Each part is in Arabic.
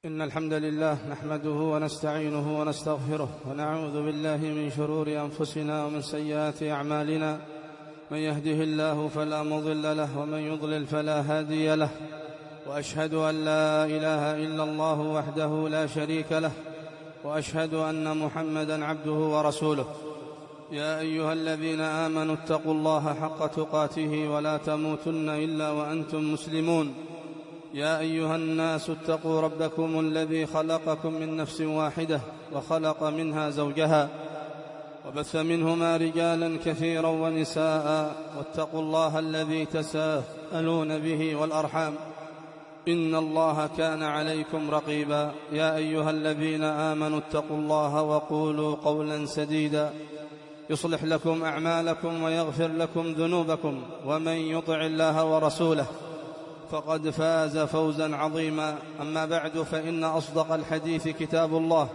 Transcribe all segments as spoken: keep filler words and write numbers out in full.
إن الحمد لله نحمده ونستعينه ونستغفره ونعوذ بالله من شرور أنفسنا ومن سيئات أعمالنا. من يهده الله فلا مضل له ومن يضلل فلا هادي له، وأشهد أن لا إله إلا الله وحده لا شريك له، وأشهد أن محمدًا عبده ورسوله. يا أيها الذين آمنوا اتقوا الله حق تقاته ولا تموتن إلا وأنتم مسلمون. يا أيها الناس اتقوا ربكم الذي خلقكم من نفس واحدة وخلق منها زوجها وبث منهما رجالا كثيرا ونساء، واتقوا الله الذي تساءلون به والأرحام إن الله كان عليكم رقيبا. يا أيها الذين آمنوا اتقوا الله وقولوا قولا سديدا يصلح لكم أعمالكم ويغفر لكم ذنوبكم، ومن يطع الله ورسوله فقد فاز فوزا عظيما. أما بعد، فإن أصدق الحديث كتاب الله،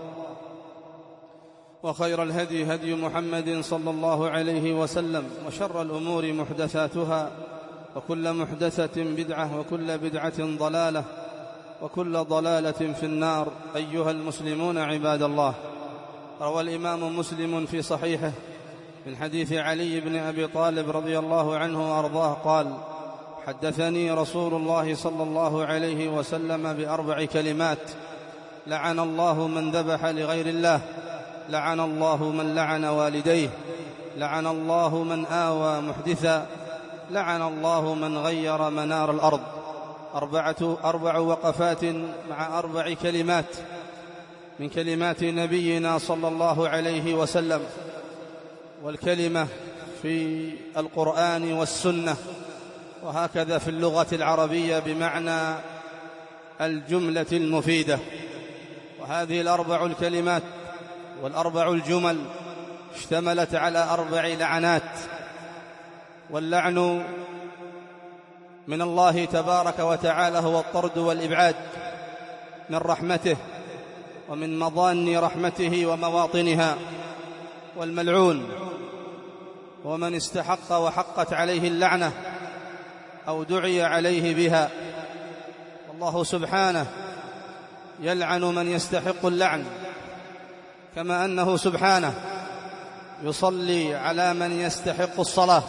وخير الهدي هدي محمد صلى الله عليه وسلم، وشر الأمور محدثاتها، وكل محدثة بدعة، وكل بدعة ضلالة، وكل ضلالة في النار. أيها المسلمون عباد الله، روى الإمام مسلم في صحيحه من حديث علي بن أبي طالب رضي الله عنه وأرضاه قال: حدثني رسول الله صلى الله عليه وسلم بأربع كلمات: لعن الله من ذبح لغير الله، لعن الله من لعن والديه، لعن الله من آوى محدثا، لعن الله من غير منار الأرض. أربعة أربع وقفات مع أربع كلمات من كلمات نبينا صلى الله عليه وسلم. والكلمة في القرآن والسنة، وهكذا في اللغة العربية بمعنى الجملة المفيدة. وهذه الأربع الكلمات والأربع الجمل اشتملت على أربع لعنات. واللعن من الله تبارك وتعالى هو الطرد والإبعاد من رحمته ومن مضان رحمته ومواطنها. والملعون ومن استحق وحقت عليه اللعنة أو دعي عليه بها. والله سبحانه يلعن من يستحق اللعن، كما أنه سبحانه يصلي على من يستحق الصلاة،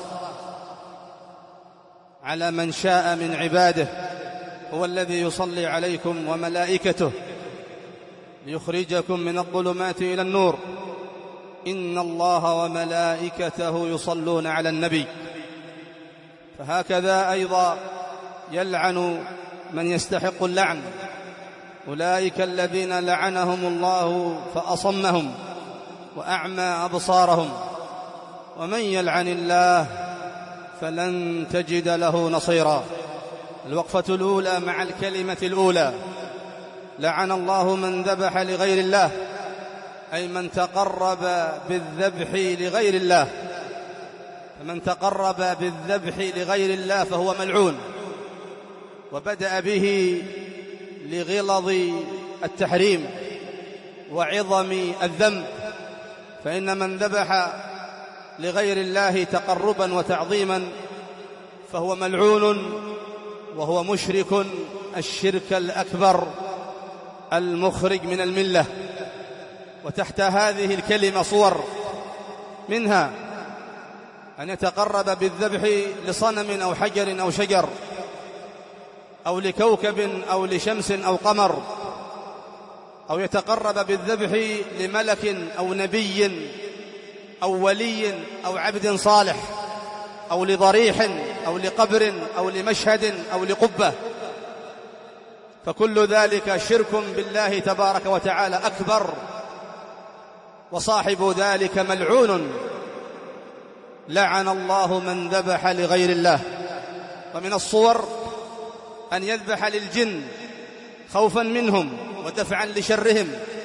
على من شاء من عباده. هو الذي يصلي عليكم وملائكته ليخرجكم من الظلمات إلى النور. إن الله وملائكته يصلون على النبي. فهكذا أيضا يلعن من يستحق اللعن، أولئك الذين لعنهم الله فأصمهم وأعمى أبصارهم. ومن يلعن الله فلن تجد له نصيرا. الوقفة الأولى مع الكلمة الأولى: لعن الله من ذبح لغير الله، أي من تقرب بالذبح لغير الله. فمن تقرب بالذبح لغير الله فهو ملعون. وبدأ به لغلظ التحريم وعظم الذنب، فإن من ذبح لغير الله تقربا وتعظيما فهو ملعون، وهو مشرك الشرك الأكبر المخرج من الملة. وتحت هذه الكلمة صور، منها أن يتقرب بالذبح لصنم أو حجر أو شجر أو لكوكب أو لشمس أو قمر، أو يتقرب بالذبح لملك أو نبي أو ولي أو عبد صالح أو لضريح أو لقبر أو لمشهد أو لقبة. فكل ذلك شرك بالله تبارك وتعالى أكبر، وصاحب ذلك ملعون. لعن الله من ذبح لغير الله. ومن الصور أن يذبح للجن خوفا منهم ودفعا لشرهم،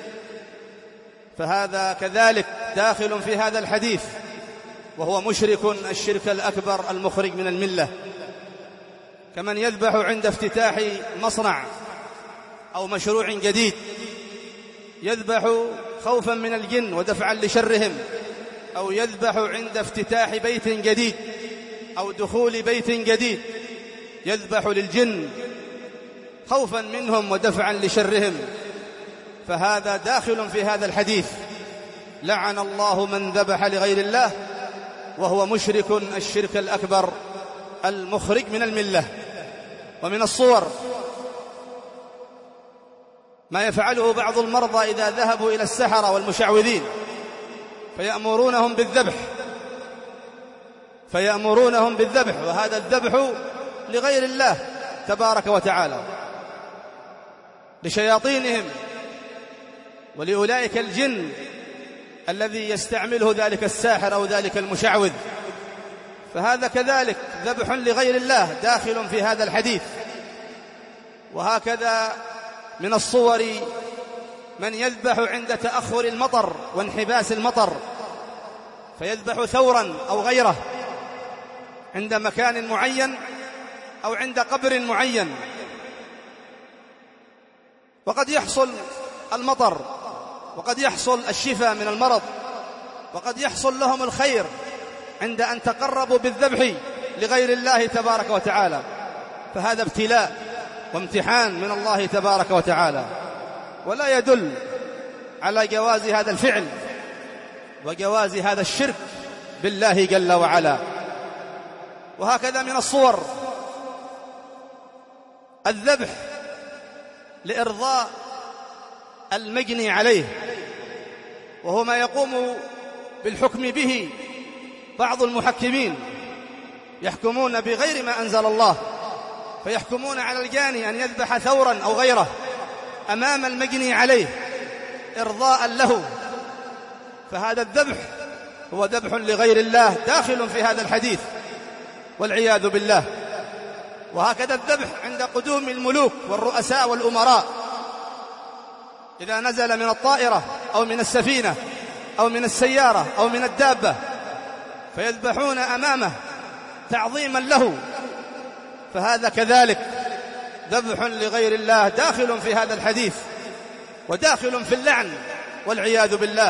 فهذا كذلك داخل في هذا الحديث، وهو مشرك الشرك الأكبر المخرج من الملة. كمن يذبح عند افتتاح مصنع أو مشروع جديد، يذبح خوفا من الجن ودفعا لشرهم، أو يذبح عند افتتاح بيت جديد أو دخول بيت جديد، يذبح للجن خوفا منهم ودفعا لشرهم. فهذا داخل في هذا الحديث. لعن الله من ذبح لغير الله وهو مشرك الشرك الأكبر المخرج من الملة. ومن الصور ما يفعله بعض المرضى إذا ذهبوا إلى السحرة والمشعوذين فيأمرونهم بالذبح فيأمرونهم بالذبح وهذا الذبح لغير الله تبارك وتعالى، لشياطينهم ولأولئك الجن الذي يستعمله ذلك الساحر أو ذلك المشعوذ. فهذا كذلك ذبح لغير الله داخل في هذا الحديث. وهكذا من الصور من يذبح عند تأخر المطر وانحباس المطر، فيذبح ثورا أو غيره عند مكان معين أو عند قبر معين. وقد يحصل المطر وقد يحصل الشفاء من المرض وقد يحصل لهم الخير عند أن تقربوا بالذبح لغير الله تبارك وتعالى، فهذا ابتلاء وامتحان من الله تبارك وتعالى، ولا يدل على جواز هذا الفعل وجواز هذا الشرك بالله جل وعلا. وهكذا من الصور الذبح لإرضاء المجني عليه، وهو ما يقوم بالحكم به بعض المحكمين، يحكمون بغير ما أنزل الله، فيحكمون على الجاني أن يذبح ثورا أو غيره أمام المجني عليه إرضاء له، فهذا الذبح هو ذبح لغير الله داخل في هذا الحديث والعياذ بالله. وهكذا الذبح عند قدوم الملوك والرؤساء والأمراء، إذا نزل من الطائرة أو من السفينة أو من السيارة أو من الدابة فيذبحون أمامه تعظيما له، فهذا كذلك ذبح لغير الله داخل في هذا الحديث وداخل في اللعن والعياذ بالله.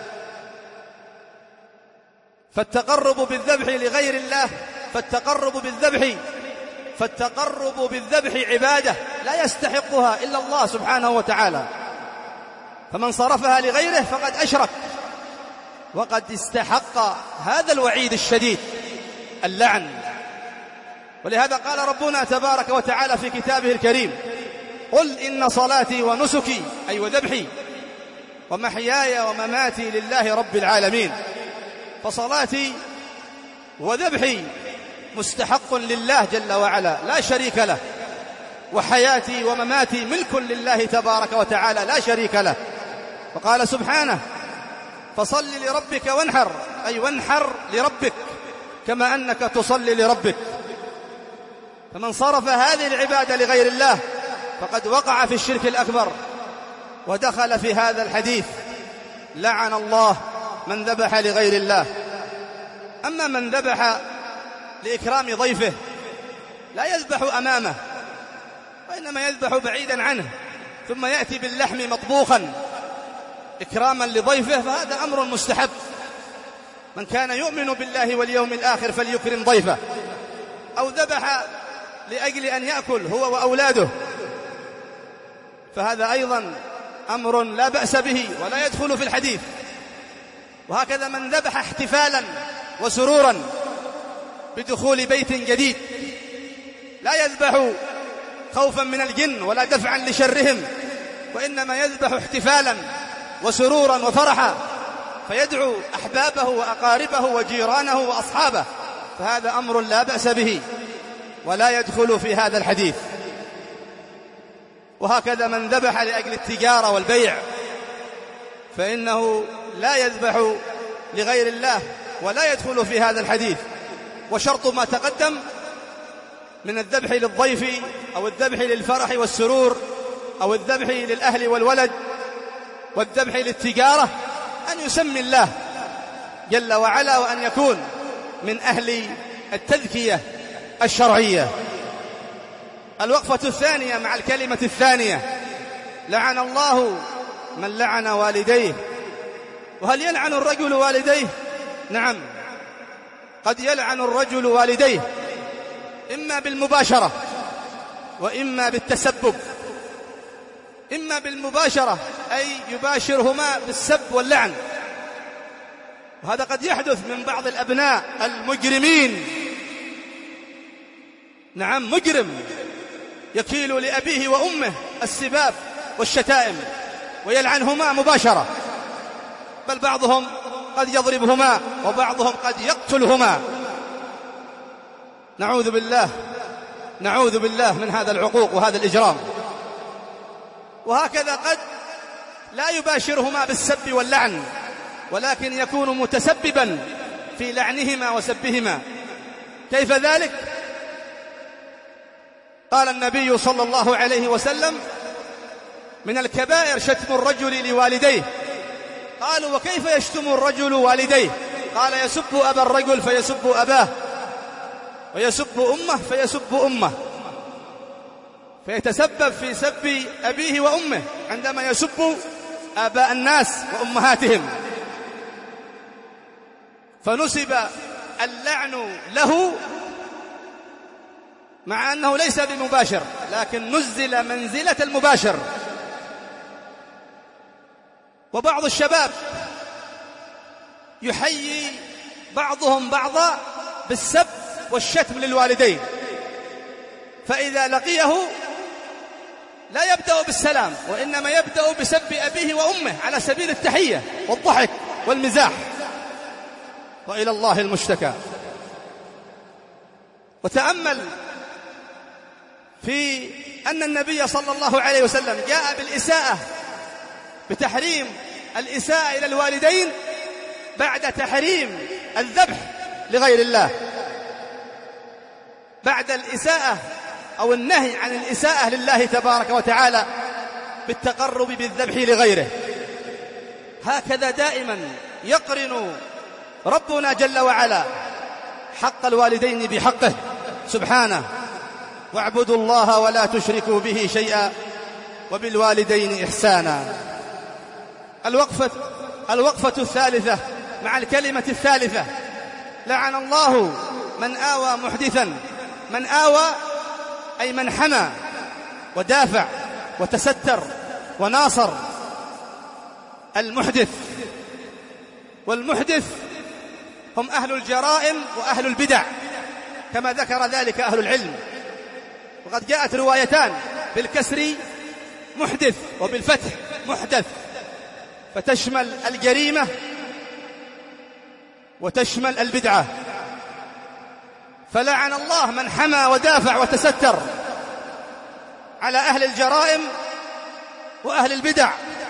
فالتقرب بالذبح لغير الله فالتقرب بالذبح فالتقرب بالذبح عبادة لا يستحقها إلا الله سبحانه وتعالى، فمن صرفها لغيره فقد أشرك وقد استحق هذا الوعيد الشديد اللعن. ولهذا قال ربنا تبارك وتعالى في كتابه الكريم: قل إن صلاتي ونسكي أي وذبحي ومحياي ومماتي لله رب العالمين. فصلاتي وذبحي مستحق لله جل وعلا لا شريك له، وحياتي ومماتي ملك لله تبارك وتعالى لا شريك له. وقال سبحانه: فصل لربك وانحر أي وانحر لربك كما أنك تصلي لربك. فمن صرف هذه العبادة لغير الله فقد وقع في الشرك الأكبر ودخل في هذا الحديث. لعن الله من ذبح لغير الله. أما من ذبح لإكرام ضيفه لا يذبح أمامه وإنما يذبح بعيدا عنه ثم يأتي باللحم مطبوخا إكراما لضيفه، فهذا أمر مستحب. من كان يؤمن بالله واليوم الآخر فليكرم ضيفه. أو ذبح لأجل أن يأكل هو وأولاده، فهذا أيضا أمر لا بأس به ولا يدخل في الحديث. وهكذا من ذبح احتفالا وسرورا بدخول بيت جديد، لا يذبح خوفا من الجن ولا دفعا لشرهم، وإنما يذبح احتفالا وسرورا وفرحا، فيدعو أحبابه وأقاربه وجيرانه وأصحابه، فهذا أمر لا بأس به ولا يدخل في هذا الحديث. وهكذا من ذبح لأجل التجارة والبيع فإنه لا يذبح لغير الله ولا يدخل في هذا الحديث. وشرط ما تقدم من الذبح للضيف أو الذبح للفرح والسرور أو الذبح للأهل والولد والذبح للتجارة أن يسمي الله جل وعلا وأن يكون من أهل التذكية الشرعية. الوقفة الثانية مع الكلمة الثانية: لعن الله من لعن والديه. وهل يلعن الرجل والديه؟ نعم، قد يلعن الرجل والديه إما بالمباشرة وإما بالتسبب. إما بالمباشرة أي يباشرهما بالسب واللعن، وهذا قد يحدث من بعض الأبناء المجرمين. نعم، مجرم يكيل لأبيه وأمه السباب والشتائم ويلعنهما مباشرة، بل بعضهم قد يضربهما وبعضهم قد يقتلهما. نعوذ بالله نعوذ بالله من هذا العقوق وهذا الإجرام. وهكذا قد لا يباشرهما بالسب واللعن، ولكن يكون متسببا في لعنهما وسبهما. كيف ذلك؟ قال النبي صلى الله عليه وسلم: من الكبائر شتم الرجل لوالديه. قالوا: وكيف يشتم الرجل والديه؟ قال: يسب أبا الرجل فيسب أباه، ويسب أمه فيسب أمه، فيتسبب في سب أبيه وأمه عندما يسب آباء الناس وأمهاتهم. فنسب اللعن له مع أنه ليس بمباشر، لكن نزل منزلة المباشر. وبعض الشباب يحيي بعضهم بعضا بالسب والشتم للوالدين، فإذا لقيه لا يبدأ بالسلام، وإنما يبدأ بسب أبيه وأمه على سبيل التحية والضحك والمزاح، وإلى الله المشتكى. وتأمل في أن النبي صلى الله عليه وسلم جاء بالإساءة، بتحريم الإساءة إلى الوالدين بعد تحريم الذبح لغير الله، بعد الإساءة أو النهي عن الإساءة لله تبارك وتعالى بالتقرب بالذبح لغيره. هكذا دائما يقرن ربنا جل وعلا حق الوالدين بحقه سبحانه: واعبدوا الله ولا تشركوا به شيئا وبالوالدين إحسانا. الوقفة الوقفة الثالثة مع الكلمة الثالثة: لعن الله من آوى محدثا. من آوى أي من حمى ودافع وتستر وناصر المحدث. والمحدث هم أهل الجرائم وأهل البدع كما ذكر ذلك أهل العلم. وقد جاءت روايتان بالكسر محدث وبالفتح محدث، فتشمل الجريمة وتشمل البدعة. فلعن الله من حمى ودافع وتستر على أهل الجرائم وأهل البدع.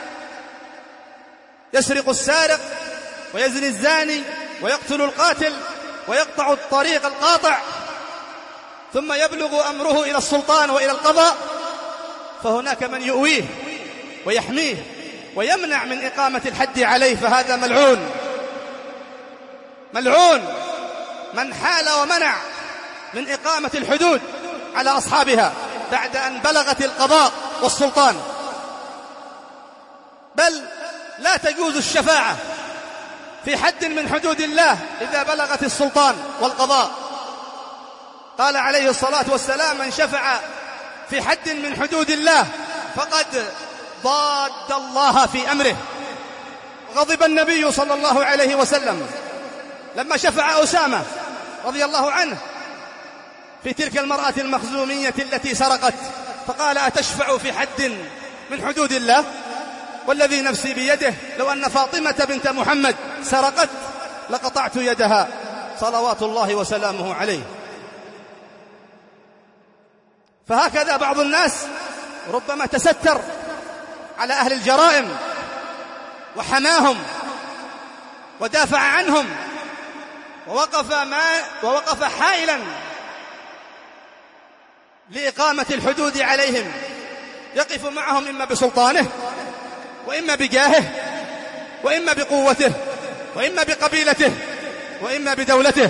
يسرق السارق ويزني الزاني ويقتل القاتل ويقطع الطريق القاطع، ثم يبلغ أمره إلى السلطان وإلى القضاء، فهناك من يؤويه ويحميه ويمنع من إقامة الحد عليه، فهذا ملعون. ملعون من حال ومنع من إقامة الحدود على أصحابها بعد أن بلغت القضاء والسلطان. بل لا تجوز الشفاعة في حد من حدود الله إذا بلغت السلطان والقضاء. قال عليه الصلاة والسلام: من شفع في حد من حدود الله فقد ضاد الله في أمره. غضب النبي صلى الله عليه وسلم لما شفع أسامة رضي الله عنه في تلك المرأة المخزومية التي سرقت، فقال: أتشفع في حد من حدود الله؟ والذي نفسي بيده لو أن فاطمة بنت محمد سرقت لقطعت يدها صلوات الله وسلامه عليه. فهكذا بعض الناس ربما تستر على أهل الجرائم وحماهم ودافع عنهم ووقف, ما ووقف حائلا لإقامة الحدود عليهم، يقف معهم إما بسلطانه وإما بجاهه وإما بقوته وإما بقبيلته وإما بدولته.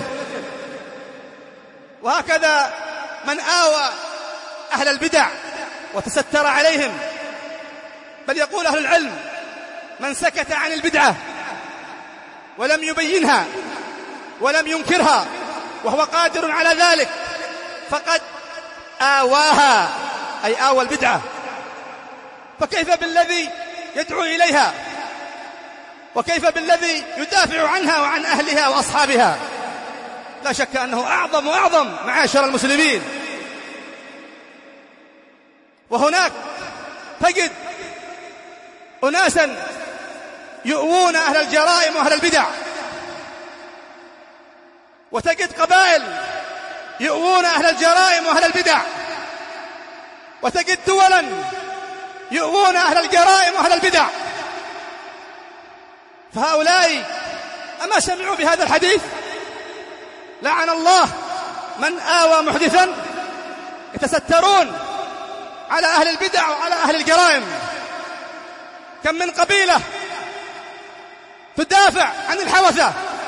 وهكذا من آوى أهل البدع وتستر عليهم. بل يقول أهل العلم: من سكت عن البدعة ولم يبينها ولم ينكرها وهو قادر على ذلك فقد آواها، أي آوى البدعة. فكيف بالذي يدعو إليها؟ وكيف بالذي يدافع عنها وعن أهلها وأصحابها؟ لا شك أنه أعظم وأعظم معاشر المسلمين. وهناك تجد أناسا يؤوون أهل الجرائم وأهل البدع، وتجد قبائل يؤوون أهل الجرائم وأهل البدع، وتجد دولا يؤوون أهل الجرائم وأهل البدع. فهؤلاء أما سمعوا بهذا الحديث؟ لعن الله من آوى محدثا. يتسترون على أهل البدع وعلى أهل الجرائم. كم من قبيلة تدافع عن الحوثة،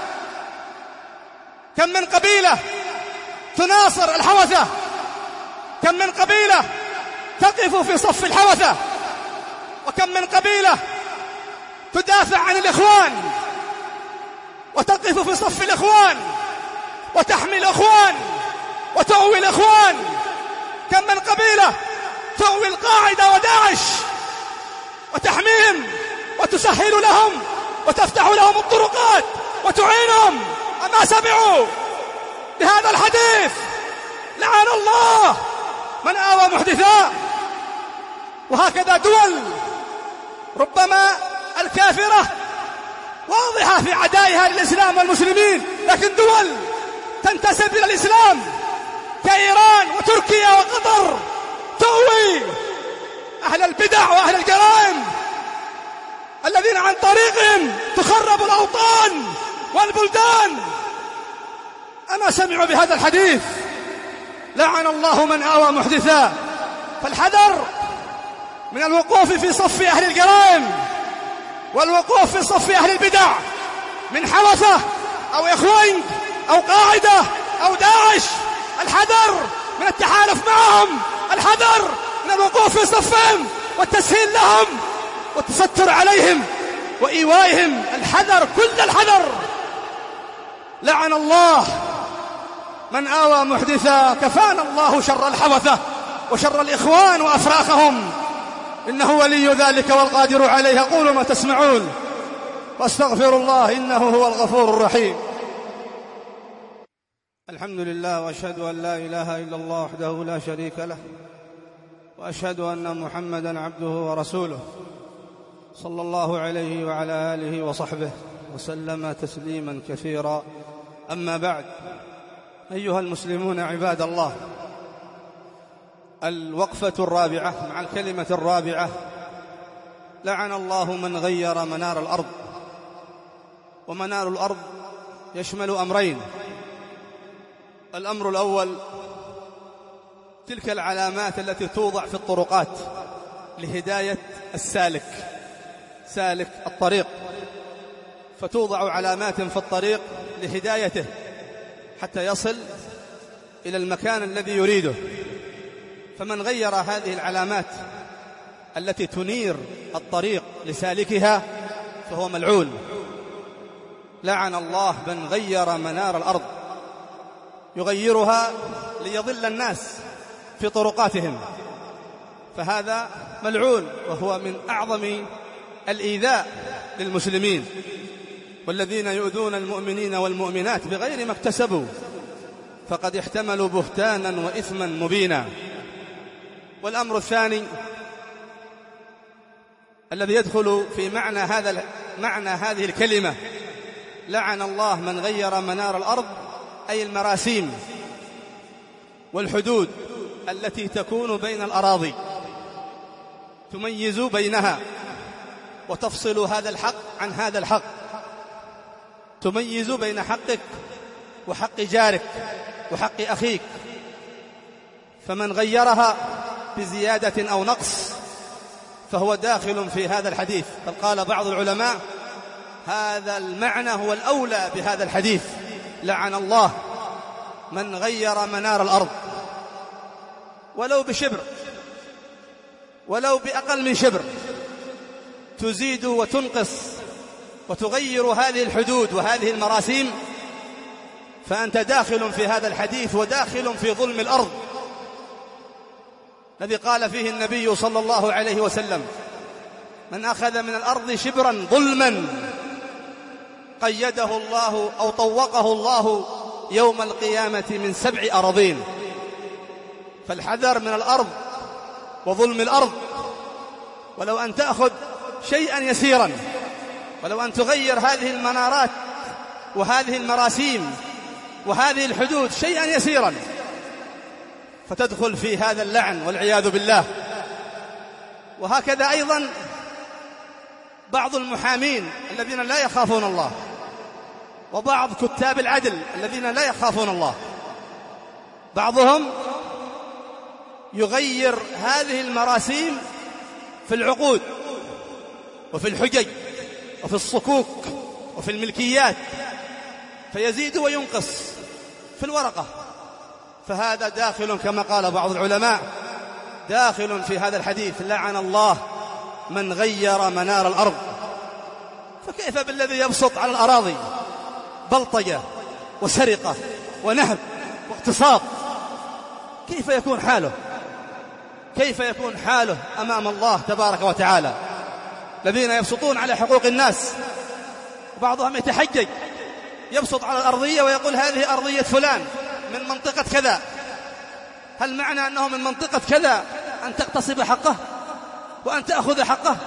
كم من قبيلة تناصر الحوثة، كم من قبيلة تقف في صف الحوثة، وكم من قبيلة تدافع عن الإخوان وتقف في صف الإخوان وتحمي الإخوان وتؤوي الإخوان. كم من قبيلة تؤوي القاعدة وداعش وتحميهم وتسهل لهم وتفتح لهم الطرقات وتعينهم. أما سمعوا بهذا الحديث؟ لعن الله من آوى محدثا. وهكذا دول ربما الكافرة واضحة في عدائها للإسلام والمسلمين، لكن دول تنتسب إلى الإسلام كإيران وتركيا وقطر تؤوي أهل البدع وأهل الجرائم الذين عن طريقهم تخرب الأوطان والبلدان. أما سمعوا بهذا الحديث؟ لعن الله من آوى محدثا. فالحذر من الوقوف في صف أهل الجرائم والوقوف في صف أهل البدع من حوثة أو إخوان أو قاعدة أو داعش. الحذر من التحالف معهم، الحذر من الوقوف في صفهم والتسهيل لهم والتستر عليهم وإيوائهم. الحذر، كل الحذر. لعن الله من آوى محدثا. كفانا الله شر الحوثة وشر الإخوان وأفراخهم، إنه ولي ذلك والقادر عليه. قولوا ما تسمعون واستغفر الله إنه هو الغفور الرحيم. الحمد لله، وأشهد أن لا إله إلا الله وحده لا شريك له، وأشهد أن محمدًا عبده ورسوله صلى الله عليه وعلى آله وصحبه وسلم تسليما كثيرا. أما بعد، أيها المسلمون عباد الله، الوقفة الرابعة مع الكلمة الرابعة: لعن الله من غير منار الأرض. ومنار الأرض يشمل أمرين: الأمر الأول تلك العلامات التي توضع في الطرقات لهداية السالك، سالك الطريق، فتوضع علامات في الطريق لهدايته حتى يصل إلى المكان الذي يريده. فمن غير هذه العلامات التي تنير الطريق لسالكها فهو ملعون. لعن الله من غير منار الأرض، يغيرها ليضل الناس في طرقاتهم، فهذا ملعون، وهو من أعظم الإيذاء للمسلمين. والذين يؤذون المؤمنين والمؤمنات بغير ما اكتسبوا فقد احتملوا بهتانا وإثما مبينا. والأمر الثاني الذي يدخل في معنى هذا معنى هذه الكلمة: لعن الله من غير منار الأرض، أي المراسيم والحدود التي تكون بين الأراضي، تميز بينها وتفصل هذا الحق عن هذا الحق، تميز بين حقك وحق جارك وحق أخيك. فمن غيرها بزيادة أو نقص فهو داخل في هذا الحديث. بل قال بعض العلماء: هذا المعنى هو الأولى بهذا الحديث: لعن الله من غير منار الأرض، ولو بشبر، ولو بأقل من شبر، تزيد وتنقص وتغير هذه الحدود وهذه المراسيم، فأنت داخل في هذا الحديث وداخل في ظلم الأرض الذي قال فيه النبي صلى الله عليه وسلم: من أخذ من الأرض شبرا ظلما قيده الله أو طوقه الله يوم القيامة من سبع أراضين. فالحذر من الأرض وظلم الأرض. ولو أن تأخذ شيئا يسيرا، ولو أن تغير هذه المنارات وهذه المراسيم وهذه الحدود شيئا يسيرا، فتدخل في هذا اللعن والعياذ بالله. وهكذا أيضا بعض المحامين الذين لا يخافون الله، وبعض كتاب العدل الذين لا يخافون الله، بعضهم يغير هذه المراسيم في العقود وفي الحجج وفي الصكوك وفي الملكيات، فيزيد وينقص في الورقة. فهذا داخل كما قال بعض العلماء داخل في هذا الحديث: لعن الله من غير منار الأرض. فكيف بالذي يبسط على الأراضي بلطجة وسرقة ونهب واغتصاب؟ كيف يكون حاله؟ كيف يكون حاله أمام الله تبارك وتعالى؟ الذين يبسطون على حقوق الناس، وبعضهم يتحجج يبسط على الأرضية ويقول هذه أرضية فلان من منطقة كذا. هل معنى أنه من منطقة كذا أن تغتصب حقه وأن تأخذ حقه؟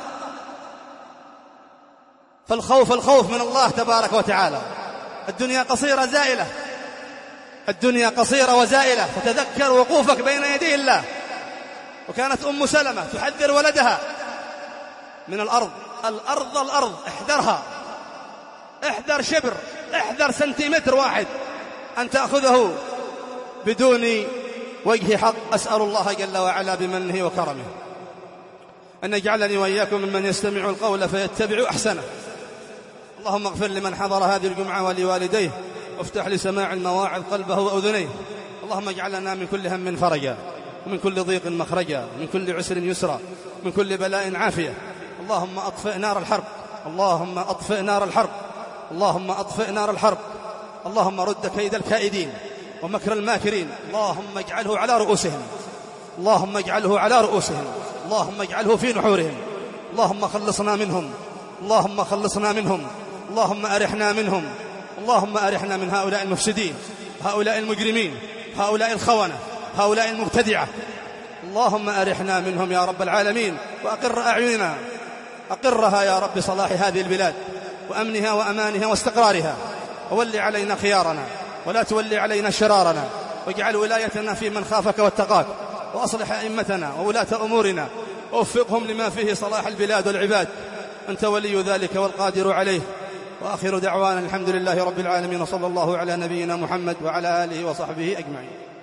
فالخوف الخوف من الله تبارك وتعالى. الدنيا قصيرة زائلة، الدنيا قصيرة وزائلة، فتذكر وقوفك بين يدي الله. وكانت أم سلمة تحذر ولدها من الأرض. الأرض الأرض احذرها، احذر شبر، احذر سنتيمتر واحد أن تأخذه بدون وجه حق. أسأل الله جل وعلا بمنه وكرمه أن يجعلني وإياكم ممن يستمع القول فيتبع أحسنه. اللهم اغفر لمن حضر هذه الجمعة ولوالديه، وافتح لسماع المواعظ قلبه وأذنيه. اللهم اجعلنا من كل هم فرجا، ومن كل ضيق مخرجا، ومن كل عسر يسرا، من كل بلاء عافية. اللهم أطفئ نار الحرب، اللهم أطفئ نار الحرب، اللهم أطفئ نار الحرب. اللهم رد كيد الكائدين ومكر الماكرين. اللهم اجعله على رؤوسهم، اللهم اجعله على رؤوسهم، اللهم اجعله في نحورهم. اللهم خلصنا منهم، اللهم خلصنا منهم، اللهم أرحنا منهم، اللهم أرحنا من هؤلاء المفسدين، هؤلاء المجرمين، هؤلاء الخونة، هؤلاء المبتدعة. اللهم أرحنا منهم يا رب العالمين، وأقر أعيننا، أقرها يا رب صلاح هذه البلاد وأمنها وأمانها واستقرارها. وولي علينا خيارنا ولا تولي علينا شرارنا، واجعل ولايتنا في من خافك واتقاك، وأصلح أئمتنا وولاة أمورنا، ووفقهم لما فيه صلاح البلاد والعباد. أنت ولي ذلك والقادر عليه. وآخر دعوانا الحمد لله رب العالمين، وصلى الله على نبينا محمد وعلى آله وصحبه أجمعين.